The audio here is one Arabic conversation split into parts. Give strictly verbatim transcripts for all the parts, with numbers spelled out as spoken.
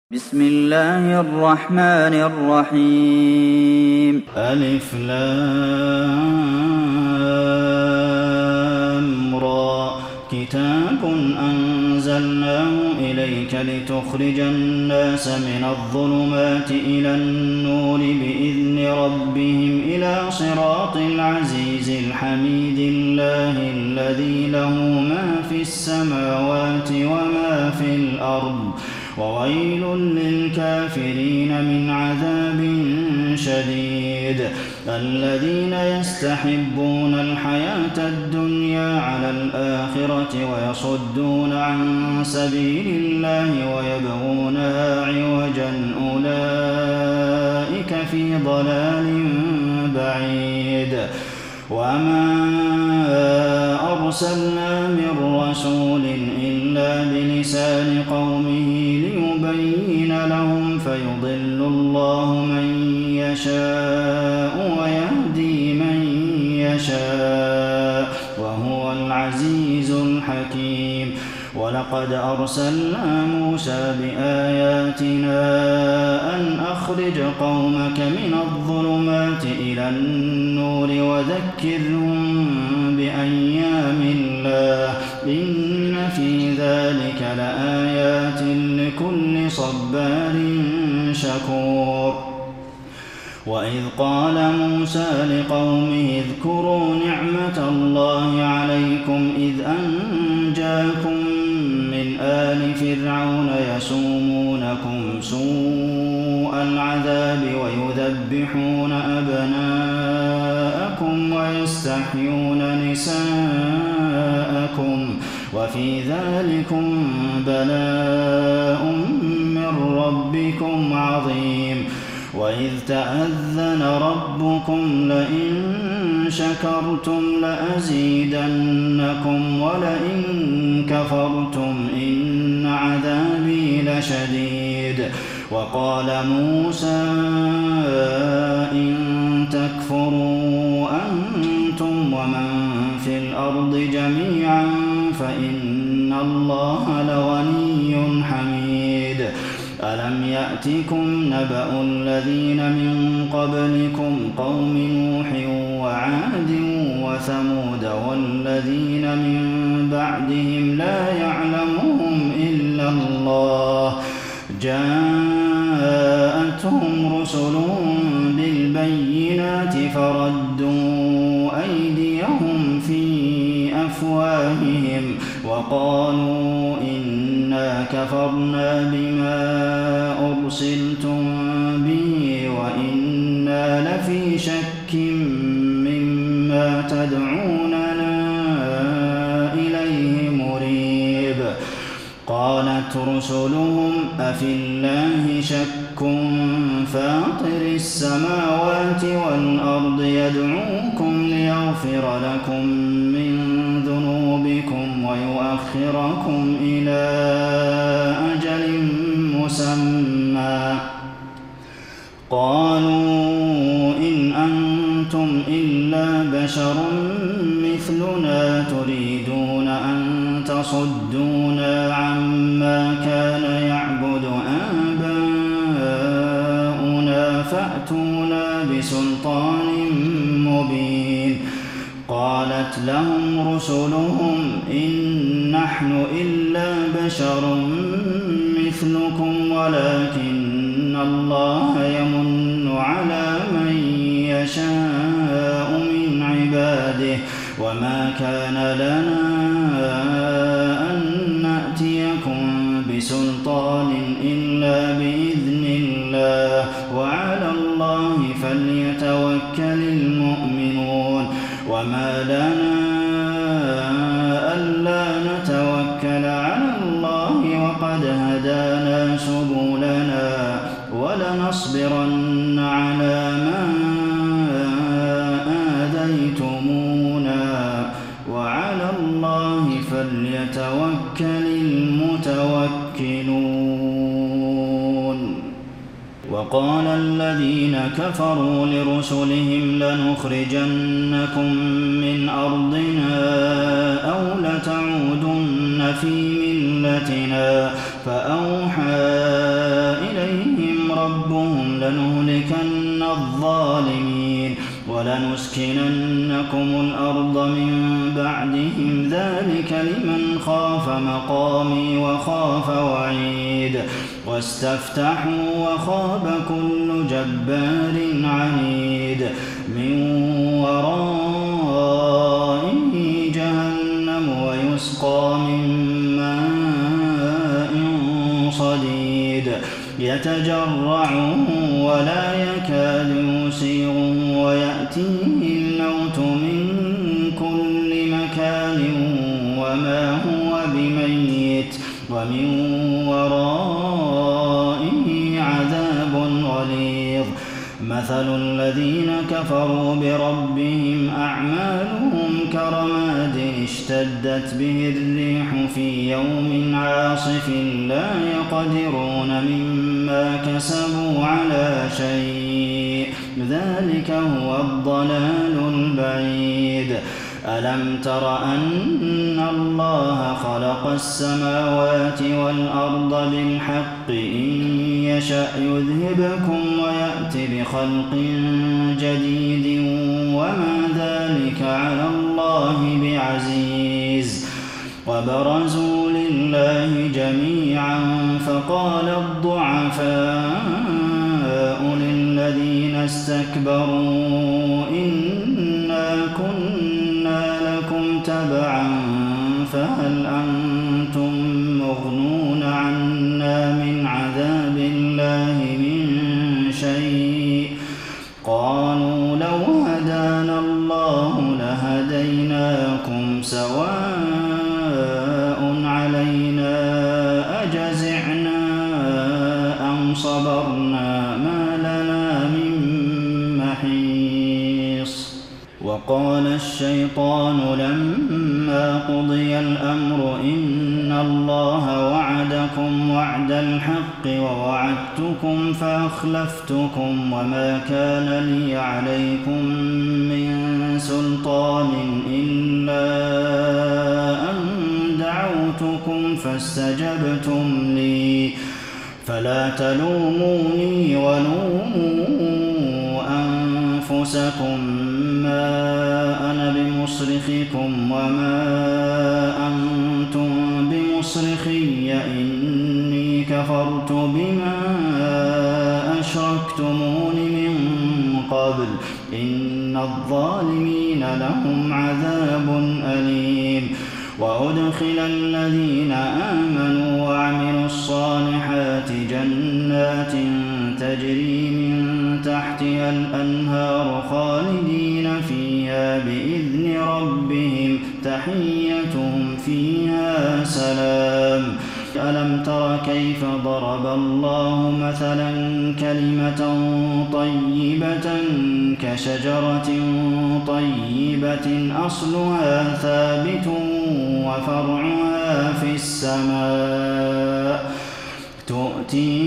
بسم الله الرحمن الرحيم ألف لام را كتاب أنزلناه إليك لتخرج الناس من الظلمات إلى النور بإذن ربهم إلى صراط العزيز الحميد الله الذي له ما في السماوات وما في الأرض وويل للكافرين من عذاب شديد الذين يستحبون الحياة الدنيا على الآخرة ويصدون عن سبيل الله ويبغونها عوجا أولئك في ضلال بعيد وما أرسلنا من رسول إلا بلسان قومه ليبين لهم فيضل الله من يشاء ويهدي من يشاء وهو العزيز الحكيم ولقد أرسلنا موسى بآياتنا أن أخرج قومك من الظلمات إلى النور وذكرهم بأيام الله إن في ذلك لآيات لكل صبار شكور وإذ قال موسى لقومه اذكروا نعمة الله عليكم إذ أنجاكم من آل فرعون يسومونكم سوء العذاب ويذبحون أبناءكم ويستحيون نساءكم وفي ذلكم بلاء من ربكم عظيم وإذ تأذن ربكم لئن شكرتم لأزيدنكم ولئن كفرتم إن عذابي لشديد وقال موسى إن تكفروا أنتم ومن في الأرض جميعا فإن الله لغني حميد ألم يأتكم نبأ الذين من قبلكم قوم نوح وعاد وثمود والذين من بعدهم لا يعلمهم إلا الله جاءتهم رسلهم بالبينات فردوا أيديهم في أفواههم وقالوا إنا كفرنا بما أرسلتم به وإنا لفي شك مما تدعوننا إليه مريب قالت رسلهم أفي الله شك فاطر السماوات والأرض يدعوكم ليغفر لكم من ذنوبكم ويؤخركم إلى أجل مسمى قالوا إن أنتم إلا بشر مثلنا تريدون أن تصدونا عما كان يعبد آباؤنا فأتونا بسلطان مبين قالت لهم رسلهم إن نحن إلا بشر مثلكم ولكن الله يمن على من يشاء من عباده وما كان لنا أن نأتيكم بسلطان إلا بإذن الله وعلى الله فليتوكل المؤمنون وما لنا ألا نتوكل على الله وقد هدانا سبلنا ولنصبرن على ما آذيتمونا وعلى الله فليتوكل المتوكلون وقال الذين كفروا لرسلهم لنخرجنكم من أرضنا أو لتعودن في ملتنا فأوحى الظالمين ولنسكننكم الأرض من بعدهم ذلك لمن خاف مقامي وخاف وعيد واستفتحوا وخاب كل جبار عنيد من ورائه جهنم ويسقى من ماء صديد يتجرعه ولا يكاد يسيغه ويأتيه الموت من كل مكان وما هو بميت ومن ورائه عذاب غليظ مثل الذين كفروا بربهم أعمالهم كرماد اشتدت به الريح في يوم عاصف لا يقدرون مما كسبوا على شيء ذلك هو الضلال البعيد ألم تر أن الله خلق السماوات والأرض بالحق إن يشأ يذهبكم ويأت بخلق جديد وما ذلك على الله بعزيز وبرزوا لله جميعا فقال الضعفاء للذين استكبروا إنا كنا لكم تبعا فهل أنتم مغنون عنا من عذاب الله من شيء قالوا لو هدانا الله لهديناكم سواء علينا أجزعنا أم صبرنا ما لنا من محيص وقال الشيطان لما قضي الأمر إن الله وعدكم وعد الحق ووعدتكم فأخلفتكم وما كان لي عليكم من سلطان إلا أن دعوتكم فاستجبتم لي فلا تلوموني ولوموا أنفسكم ما أنا بمصرخكم وما أنتم بمصرخي إني كفرت بما أشركتمون من قبل إن الظالمين لهم عذاب أليم وأدخل الذين آمنوا وعملوا الصالحات جنات تجري من تحتها الأنهار خالدين فيها بإذن ربهم تحيتهم فيها سلام ألم تر كيف ضرب الله مثلا كلمة طيبة كشجرة طيبة أصلها ثابت وفرعها في السماء تؤتي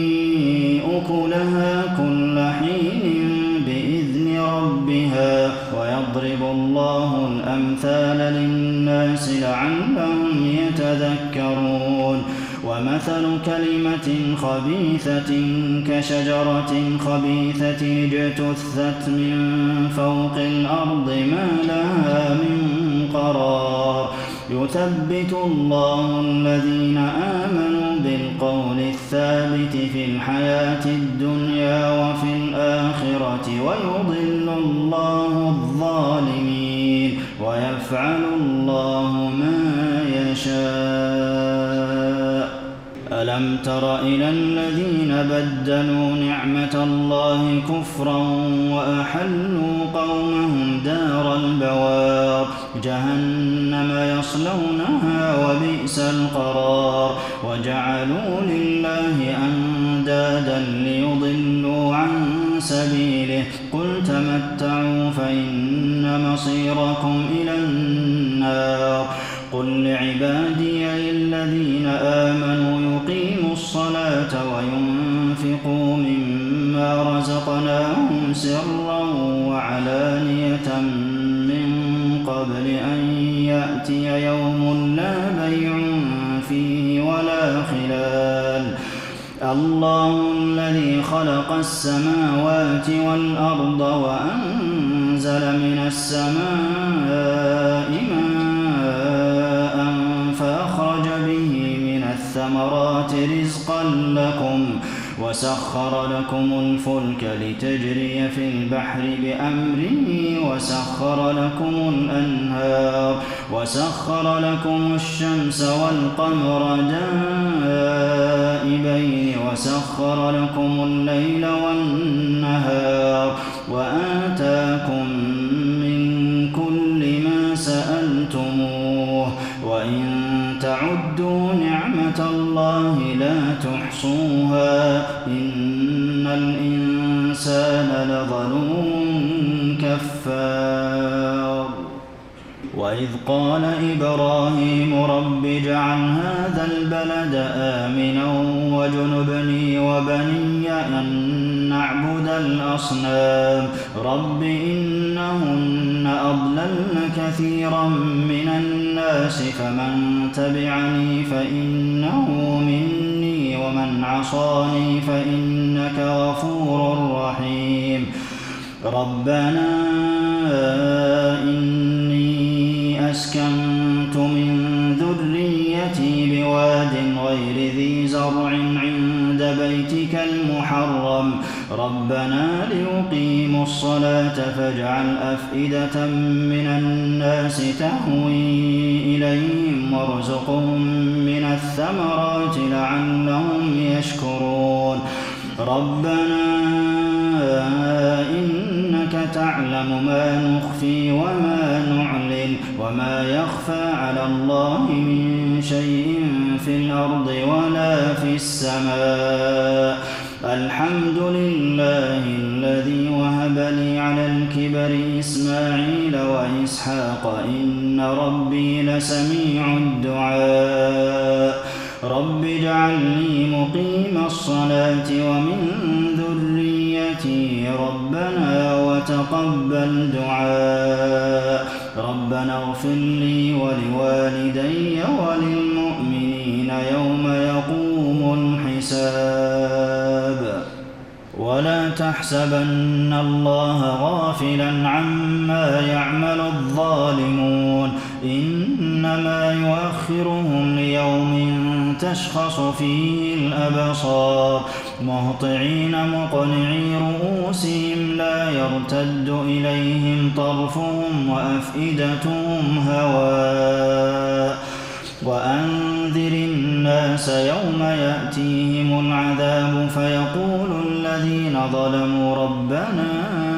أكلها كل حين بإذن ربها ويضرب الله الأمثال للناس لعلهم يتذكرون ومثل كلمة خبيثة كشجرة خبيثة اجتثت من فوق الأرض ما لها من قرار يثبت الله الذين آمنوا بالقول الثابت في الحياة الدنيا وفي الآخرة ويضل الله الظالمين ويفعل الله ما يشاء ألم تر إلى الذين بدلوا نعمة الله كفرا وأحلوا قومهم دار البوار جهنم يصلونها وبئس القرار وجعلوا لله أندادا ليضلوا عن سبيله قل تمتعوا فإن مصيركم إلى النار قل لعبادي الذين آمنوا يقيموا الصلاة وينفقوا مما رزقناهم سرا وعلانية من قبل أن يأتي يوم لا بيع فيه ولا خلال الله الذي خلق السماوات والأرض وأنزل من السماء ماء فأخرج به من الثمرات رزقا لكم وسخر لكم الفلك لتجري في البحر بأمره وسخر لكم الأنهار وسخر لكم الشمس والقمر دائبين وسخر لكم الليل والنهار وآتاكم من كل ما سألتموه وإن تعدوا نعمة الله لا تحصوها إن الإنسان لظلوم كفار وإذ قال إبراهيم رب اجعل هذا البلد آمنا واجنبني وبني أن نعبد الأصنام رب إنهن أضللن كثيرا من الناس فمن تبعني فإنه مني ومن عصاني فإنك غفور رحيم ربنا إني أسكنت من ذريتي بواد غير ذي زرع عند بيتك المحرم ربنا ليقيموا الصلاة فاجعل أفئدة من الناس تهوي إليهم وارزقهم من الثمرات لعلهم يشكرون ربنا إنك تعلم ما نخفي وما نعلن وما يخفى على الله من شيء في الأرض ولا في السماء الحمد لله الذي وهب لي على الكبر إسماعيل وإسحاق إن ربي لسميع الدعاء رب اجعلني مقيم الصلاة ومن ذريتي ربنا وتقبل دعاء ربنا اغفر لي ولوالدي وللمؤمنين يوم يقوم الحساب ولا تحسبن الله غافلا عما يعمل الظالمون إنما يؤخرهم ليوم تشخص فيه الأبصار مهطعين مقنعي رؤوسهم لا يرتد إليهم طرفهم وأفئدتهم هواء وأنذر الناس يوم يأتيهم العذاب فيقول الذين ظلموا ربنا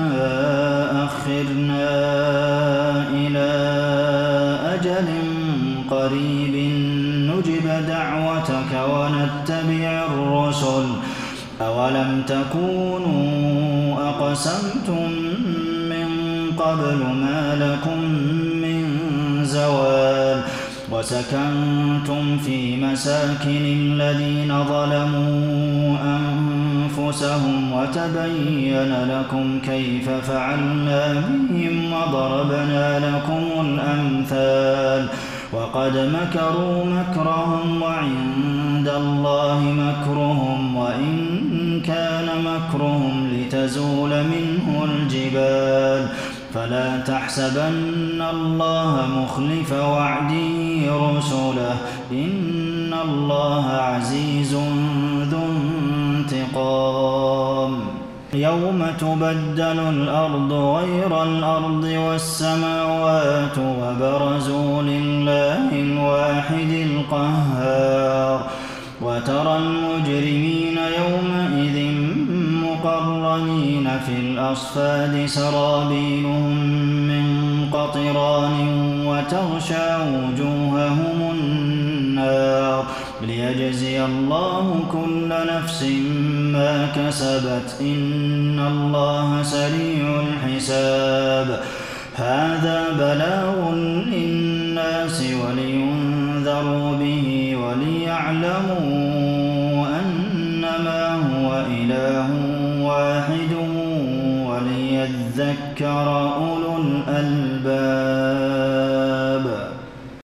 أخرنا إلى أجل قريب نجب دعوتك ونتبع الرسل أولم تكونوا أقسمتم من قبل ما لكم من زوال وسكنتم في مساكن الذين ظلموا أنفسهم وتبين لكم كيف فعلنا بهم وضربنا لكم الأمثال وقد مكروا مكرهم وعند الله مكرهم وإن كان مكرهم لتزول منه الجبال فلا تحسبن الله مخلف وعده رسله إن الله عزيز ذو انتقام يوم تبدل الأرض غير الأرض والسماوات وبرزوا لله الواحد القهار وترى المجرمين يومئذ مقرنين في الأصفاد سرابيلهم من قطران وتغشى وجوههم النار ليجزي الله كل نفس ما كسبت إن الله سريع الحساب هذا بلاغ للناس ولينذروا به وليعلموا أنما هو إله واحد وليذكر